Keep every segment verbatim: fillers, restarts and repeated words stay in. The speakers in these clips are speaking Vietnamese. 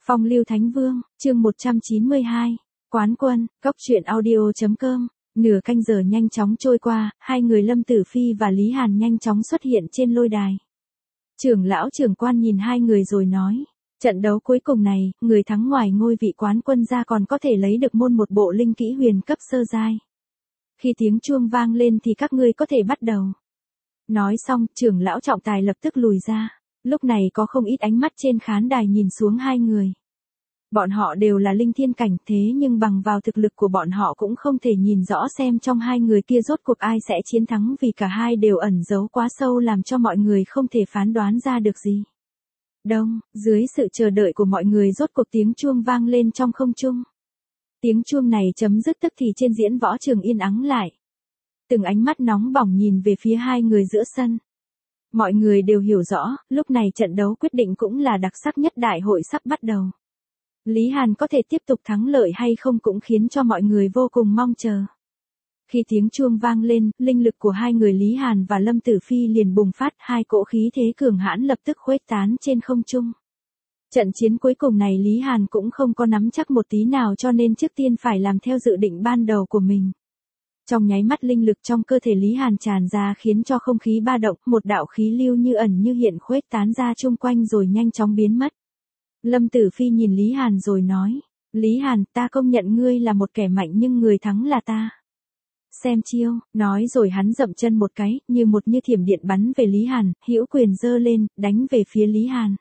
Phong Lưu Thánh Vương, chương một trăm chín mươi hai, Quán Quân, Cốc truyện audio chấm com. Nửa canh giờ nhanh chóng trôi qua, hai người Lâm Tử Phi và Lý Hàn nhanh chóng xuất hiện trên lôi đài. Trưởng lão trưởng quan nhìn hai người rồi nói, trận đấu cuối cùng này, người thắng ngoài ngôi vị quán quân ra còn có thể lấy được môn một bộ linh kỹ huyền cấp sơ giai. Khi tiếng chuông vang lên thì các ngươi có thể bắt đầu. Nói xong, trưởng lão trọng tài lập tức lùi ra. Lúc này có không ít ánh mắt trên khán đài nhìn xuống hai người. Bọn họ đều là linh thiên cảnh thế nhưng bằng vào thực lực của bọn họ cũng không thể nhìn rõ xem trong hai người kia rốt cuộc ai sẽ chiến thắng vì cả hai đều ẩn giấu quá sâu làm cho mọi người không thể phán đoán ra được gì. Đông, dưới sự chờ đợi của mọi người rốt cuộc tiếng chuông vang lên trong không trung. Tiếng chuông này chấm dứt tức thì trên diễn võ trường yên ắng lại. Từng ánh mắt nóng bỏng nhìn về phía hai người giữa sân. Mọi người đều hiểu rõ, lúc này trận đấu quyết định cũng là đặc sắc nhất đại hội sắp bắt đầu. Lý Hàn có thể tiếp tục thắng lợi hay không cũng khiến cho mọi người vô cùng mong chờ. Khi tiếng chuông vang lên, linh lực của hai người Lý Hàn và Lâm Tử Phi liền bùng phát, hai cỗ khí thế cường hãn lập tức khuếch tán trên không trung. Trận chiến cuối cùng này Lý Hàn cũng không có nắm chắc một tí nào cho nên trước tiên phải làm theo dự định ban đầu của mình. Trong nháy mắt linh lực trong cơ thể Lý Hàn tràn ra khiến cho không khí ba động, một đạo khí lưu như ẩn như hiện khuếch tán ra chung quanh rồi nhanh chóng biến mất. Lâm Tử Phi nhìn Lý Hàn rồi nói, Lý Hàn, ta công nhận ngươi là một kẻ mạnh nhưng người thắng là ta. Xem chiêu, nói rồi hắn dậm chân một cái, như một như thiểm điện bắn về Lý Hàn, hữu quyền giơ lên, đánh về phía Lý Hàn.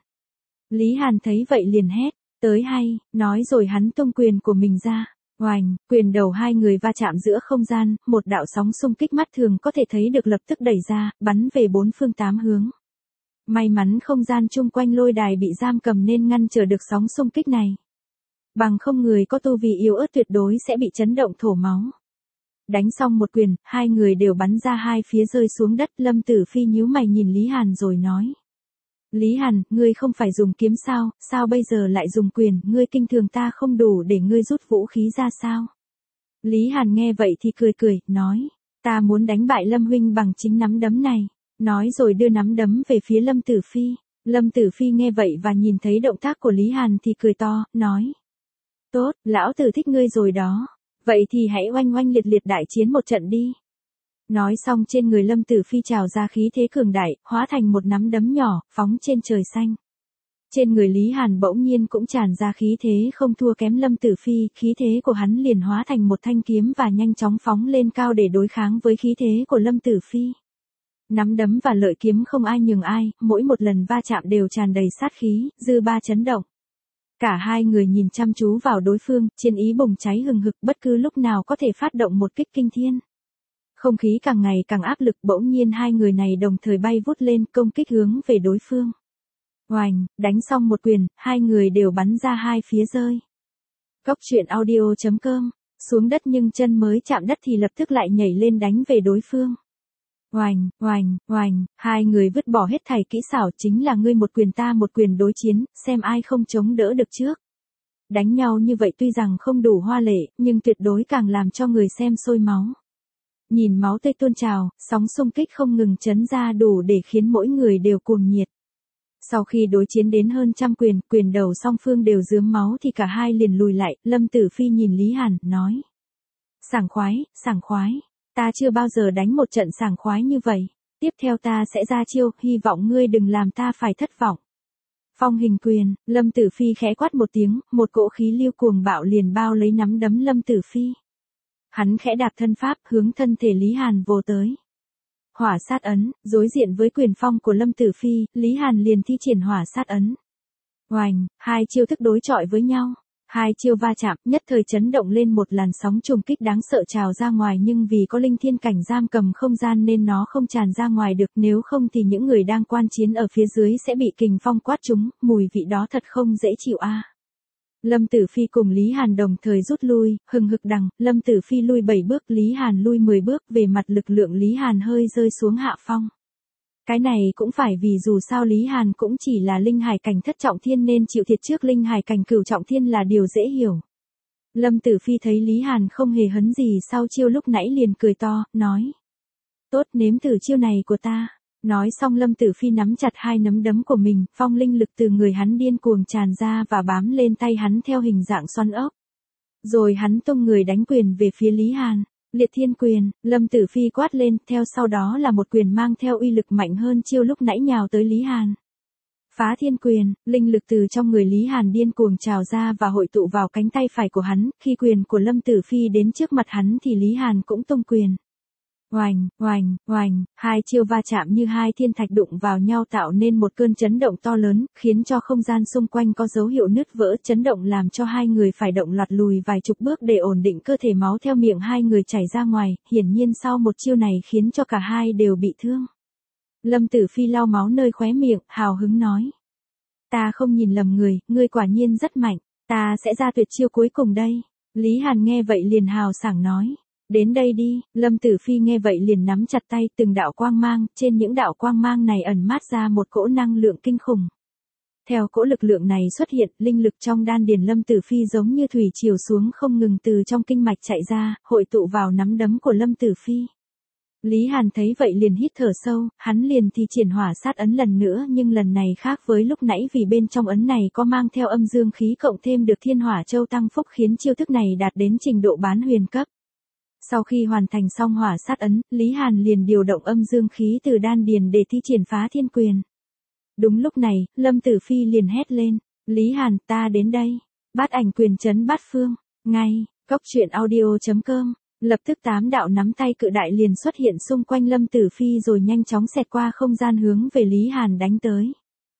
Lý Hàn thấy vậy liền hét, tới hay, nói rồi hắn tung quyền của mình ra. Oành, quyền đầu hai người va chạm giữa không gian, một đạo sóng xung kích mắt thường có thể thấy được lập tức đẩy ra, bắn về bốn phương tám hướng. May mắn không gian chung quanh lôi đài bị giam cầm nên ngăn trở được sóng xung kích này. Bằng không người có tu vi yếu ớt tuyệt đối sẽ bị chấn động thổ máu. Đánh xong một quyền, hai người đều bắn ra hai phía rơi xuống đất. Lâm Tử Phi nhíu mày nhìn Lý Hàn rồi nói. Lý Hàn, ngươi không phải dùng kiếm sao, sao bây giờ lại dùng quyền, ngươi kinh thường ta không đủ để ngươi rút vũ khí ra sao? Lý Hàn nghe vậy thì cười cười, nói, ta muốn đánh bại Lâm huynh bằng chính nắm đấm này, nói rồi đưa nắm đấm về phía Lâm Tử Phi. Lâm Tử Phi nghe vậy và nhìn thấy động tác của Lý Hàn thì cười to, nói, tốt, lão tử thích ngươi rồi đó, vậy thì hãy oanh oanh liệt liệt đại chiến một trận đi. Nói xong trên người Lâm Tử Phi trào ra khí thế cường đại, hóa thành một nắm đấm nhỏ, phóng trên trời xanh. Trên người Lý Hàn bỗng nhiên cũng tràn ra khí thế không thua kém Lâm Tử Phi, khí thế của hắn liền hóa thành một thanh kiếm và nhanh chóng phóng lên cao để đối kháng với khí thế của Lâm Tử Phi. Nắm đấm và lợi kiếm không ai nhường ai, mỗi một lần va chạm đều tràn đầy sát khí, dư ba chấn động. Cả hai người nhìn chăm chú vào đối phương, chiến ý bùng cháy hừng hực bất cứ lúc nào có thể phát động một kích kinh thiên. Không khí càng ngày càng áp lực bỗng nhiên hai người này đồng thời bay vút lên công kích hướng về đối phương. Oành, đánh xong một quyền, hai người đều bắn ra hai phía rơi. Cốc truyện audio chấm com, xuống đất nhưng chân mới chạm đất thì lập tức lại nhảy lên đánh về đối phương. Oành, oành, oành, hai người vứt bỏ hết thảy kỹ xảo chính là ngươi một quyền ta một quyền đối chiến, xem ai không chống đỡ được trước. Đánh nhau như vậy tuy rằng không đủ hoa lệ, nhưng tuyệt đối càng làm cho người xem sôi máu. Nhìn máu tươi tuôn trào, sóng xung kích không ngừng chấn ra đủ để khiến mỗi người đều cuồng nhiệt. Sau khi đối chiến đến hơn trăm quyền, quyền đầu song phương đều rướm máu thì cả hai liền lùi lại, Lâm Tử Phi nhìn Lý Hàn, nói. Sảng khoái, sảng khoái, ta chưa bao giờ đánh một trận sảng khoái như vậy, tiếp theo ta sẽ ra chiêu, hy vọng ngươi đừng làm ta phải thất vọng. Phong hình quyền, Lâm Tử Phi khẽ quát một tiếng, một cỗ khí lưu cuồng bạo liền bao lấy nắm đấm Lâm Tử Phi. Hắn khẽ đạp thân pháp hướng thân thể Lý Hàn vồ tới. Hỏa sát ấn, đối diện với quyền phong của Lâm Tử Phi, Lý Hàn liền thi triển hỏa sát ấn. Oành, hai chiêu thức đối chọi với nhau. Hai chiêu va chạm, nhất thời chấn động lên một làn sóng trùng kích đáng sợ trào ra ngoài nhưng vì có linh thiên cảnh giam cầm không gian nên nó không tràn ra ngoài được, nếu không thì những người đang quan chiến ở phía dưới sẽ bị kình phong quát trúng, mùi vị đó thật không dễ chịu a. À. Lâm Tử Phi cùng Lý Hàn đồng thời rút lui, hừng hực đằng, Lâm Tử Phi lui bảy bước, Lý Hàn lui mười bước, về mặt lực lượng Lý Hàn hơi rơi xuống hạ phong. Cái này cũng phải vì dù sao Lý Hàn cũng chỉ là linh hải cảnh thất trọng thiên nên chịu thiệt trước linh hải cảnh cửu trọng thiên là điều dễ hiểu. Lâm Tử Phi thấy Lý Hàn không hề hấn gì sau chiêu lúc nãy liền cười to, nói. Tốt, nếm thử chiêu này của ta. Nói xong Lâm Tử Phi nắm chặt hai nắm đấm của mình, phong linh lực từ người hắn điên cuồng tràn ra và bám lên tay hắn theo hình dạng xoắn ốc. Rồi hắn tung người đánh quyền về phía Lý Hàn. Liệt thiên quyền, Lâm Tử Phi quát lên, theo sau đó là một quyền mang theo uy lực mạnh hơn chiêu lúc nãy nhào tới Lý Hàn. Phá thiên quyền, linh lực từ trong người Lý Hàn điên cuồng trào ra và hội tụ vào cánh tay phải của hắn, khi quyền của Lâm Tử Phi đến trước mặt hắn thì Lý Hàn cũng tung quyền. Oành, oành, oành, hai chiêu va chạm như hai thiên thạch đụng vào nhau tạo nên một cơn chấn động to lớn, khiến cho không gian xung quanh có dấu hiệu nứt vỡ, chấn động làm cho hai người phải động loạt lùi vài chục bước để ổn định cơ thể, máu theo miệng hai người chảy ra ngoài, hiển nhiên sau một chiêu này khiến cho cả hai đều bị thương. Lâm Tử Phi lau máu nơi khóe miệng, hào hứng nói. Ta không nhìn lầm người, ngươi quả nhiên rất mạnh, ta sẽ ra tuyệt chiêu cuối cùng đây. Lý Hàn nghe vậy liền hào sảng nói. Đến đây đi, Lâm Tử Phi nghe vậy liền nắm chặt tay, từng đạo quang mang, trên những đạo quang mang này ẩn mát ra một cỗ năng lượng kinh khủng. Theo cỗ lực lượng này xuất hiện, linh lực trong đan điền Lâm Tử Phi giống như thủy triều xuống không ngừng từ trong kinh mạch chạy ra, hội tụ vào nắm đấm của Lâm Tử Phi. Lý Hàn thấy vậy liền hít thở sâu, hắn liền thi triển hỏa sát ấn lần nữa, nhưng lần này khác với lúc nãy vì bên trong ấn này có mang theo âm dương khí cộng thêm được thiên hỏa châu tăng phúc khiến chiêu thức này đạt đến trình độ bán huyền cấp. Sau khi hoàn thành xong hỏa sát ấn, Lý Hàn liền điều động âm dương khí từ đan điền để thi triển phá thiên quyền. Đúng lúc này, Lâm Tử Phi liền hét lên, Lý Hàn, ta đến đây. Bát ảnh quyền chấn bát phương, ngay, cốc truyện audio chấm com. Lập tức tám đạo nắm tay cự đại liền xuất hiện xung quanh Lâm Tử Phi rồi nhanh chóng xẹt qua không gian hướng về Lý Hàn đánh tới.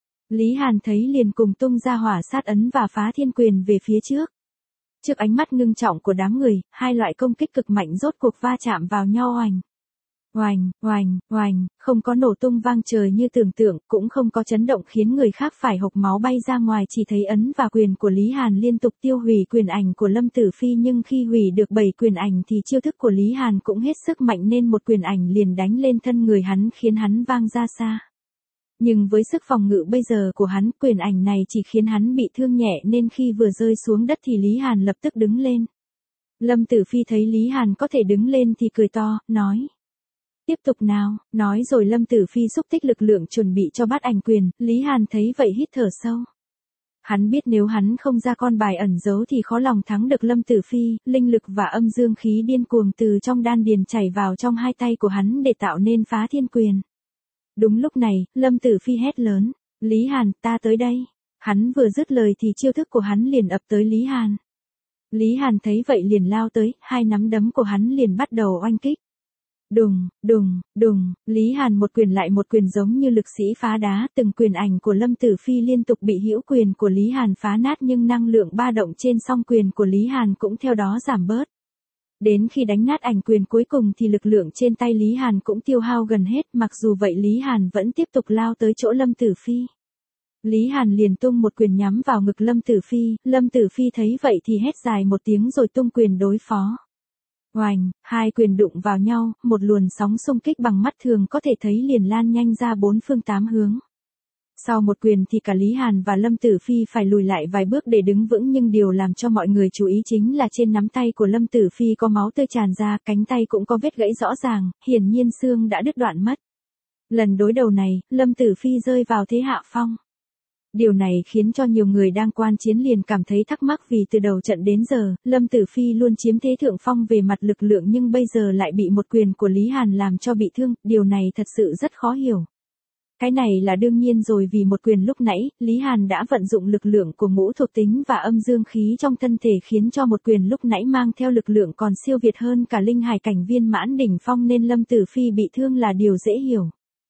Lý Hàn thấy liền cùng tung ra hỏa sát ấn và phá thiên quyền về phía trước. Trước ánh mắt ngưng trọng của đám người, hai loại công kích cực mạnh rốt cuộc va chạm vào nhau oành. Oành, oành, oành, không có nổ tung vang trời như tưởng tượng, cũng không có chấn động khiến người khác phải hộc máu bay ra ngoài, chỉ thấy ấn và quyền của Lý Hàn liên tục tiêu hủy quyền ảnh của Lâm Tử Phi, nhưng khi hủy được bảy quyền ảnh thì chiêu thức của Lý Hàn cũng hết sức mạnh nên một quyền ảnh liền đánh lên thân người hắn khiến hắn vang ra xa. Nhưng với sức phòng ngự bây giờ của hắn, quyền ảnh này chỉ khiến hắn bị thương nhẹ nên khi vừa rơi xuống đất thì Lý Hàn lập tức đứng lên. Lâm Tử Phi thấy Lý Hàn có thể đứng lên thì cười to, nói. Tiếp tục nào, nói rồi Lâm Tử Phi xúc tích lực lượng chuẩn bị cho bát ảnh quyền, Lý Hàn thấy vậy hít thở sâu. Hắn biết nếu hắn không ra con bài ẩn giấu thì khó lòng thắng được Lâm Tử Phi, linh lực và âm dương khí điên cuồng từ trong đan điền chảy vào trong hai tay của hắn để tạo nên phá thiên quyền. Đúng lúc này, Lâm Tử Phi hét lớn, Lý Hàn, ta tới đây. Hắn vừa dứt lời thì chiêu thức của hắn liền ập tới Lý Hàn. Lý Hàn thấy vậy liền lao tới, hai nắm đấm của hắn liền bắt đầu oanh kích. Đùng, đùng, đùng, Lý Hàn một quyền lại một quyền giống như lực sĩ phá đá, từng quyền ảnh của Lâm Tử Phi liên tục bị hữu quyền của Lý Hàn phá nát nhưng năng lượng ba động trên song quyền của Lý Hàn cũng theo đó giảm bớt. Đến khi đánh nát ảnh quyền cuối cùng thì lực lượng trên tay Lý Hàn cũng tiêu hao gần hết, mặc dù vậy Lý Hàn vẫn tiếp tục lao tới chỗ Lâm Tử Phi. Lý Hàn liền tung một quyền nhắm vào ngực Lâm Tử Phi, Lâm Tử Phi thấy vậy thì hét dài một tiếng rồi tung quyền đối phó. Oành, hai quyền đụng vào nhau, một luồng sóng xung kích bằng mắt thường có thể thấy liền lan nhanh ra bốn phương tám hướng. Sau một quyền thì cả Lý Hàn và Lâm Tử Phi phải lùi lại vài bước để đứng vững, nhưng điều làm cho mọi người chú ý chính là trên nắm tay của Lâm Tử Phi có máu tươi tràn ra, cánh tay cũng có vết gãy rõ ràng, hiển nhiên xương đã đứt đoạn mất. Lần đối đầu này, Lâm Tử Phi rơi vào thế hạ phong. Điều này khiến cho nhiều người đang quan chiến liền cảm thấy thắc mắc vì từ đầu trận đến giờ, Lâm Tử Phi luôn chiếm thế thượng phong về mặt lực lượng nhưng bây giờ lại bị một quyền của Lý Hàn làm cho bị thương, điều này thật sự rất khó hiểu. Cái này là đương nhiên rồi, vì một quyền lúc nãy, Lý Hàn đã vận dụng lực lượng của ngũ thuộc tính và âm dương khí trong thân thể khiến cho một quyền lúc nãy mang theo lực lượng còn siêu việt hơn cả linh hải cảnh viên mãn đỉnh phong nên Lâm Tử Phi bị thương là điều dễ hiểu.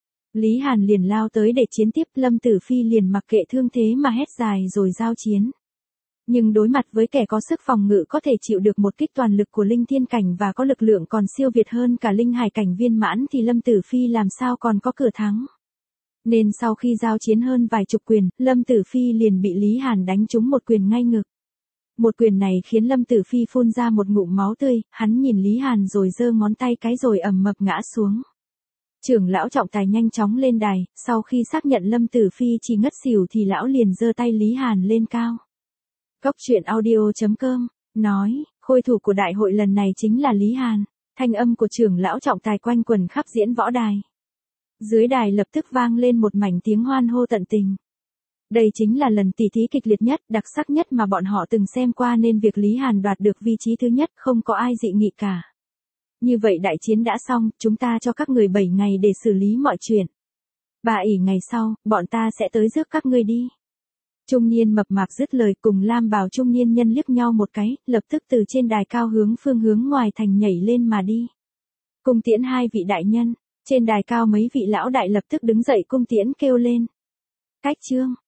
Lý Hàn liền lao tới để chiến tiếp, Lâm Tử Phi liền mặc kệ thương thế mà hét dài rồi giao chiến. Nhưng đối mặt với kẻ có sức phòng ngự có thể chịu được một kích toàn lực của linh thiên cảnh và có lực lượng còn siêu việt hơn cả linh hải cảnh viên mãn thì Lâm Tử Phi làm sao còn có cửa thắng. Nên sau khi giao chiến hơn vài chục quyền, Lâm Tử Phi liền bị Lý Hàn đánh trúng một quyền ngay ngực. Một quyền này khiến Lâm Tử Phi phun ra một ngụm máu tươi, hắn nhìn Lý Hàn rồi giơ ngón tay cái rồi ầm mập ngã xuống. Trưởng lão trọng tài nhanh chóng lên đài, sau khi xác nhận Lâm Tử Phi chỉ ngất xỉu thì lão liền giơ tay Lý Hàn lên cao. Cốc truyện audio chấm com, nói, khôi thủ của đại hội lần này chính là Lý Hàn, thanh âm của trưởng lão trọng tài quanh quần khắp diễn võ đài. Dưới đài lập tức vang lên một mảnh tiếng hoan hô tận tình. Đây chính là lần tỉ thí kịch liệt nhất, đặc sắc nhất mà bọn họ từng xem qua nên việc Lý Hàn đoạt được vị trí thứ nhất không có ai dị nghị cả. Như vậy đại chiến đã xong, chúng ta cho các người bảy ngày để xử lý mọi chuyện. Ba ỷ ngày sau, bọn ta sẽ tới rước các ngươi đi. Trung niên mập mạp dứt lời cùng lam bào trung niên nhân liếc nhau một cái, lập tức từ trên đài cao hướng phương hướng ngoài thành nhảy lên mà đi. Cung tiễn hai vị đại nhân, trên đài cao mấy vị lão đại lập tức đứng dậy cung tiễn kêu lên. Cách trương,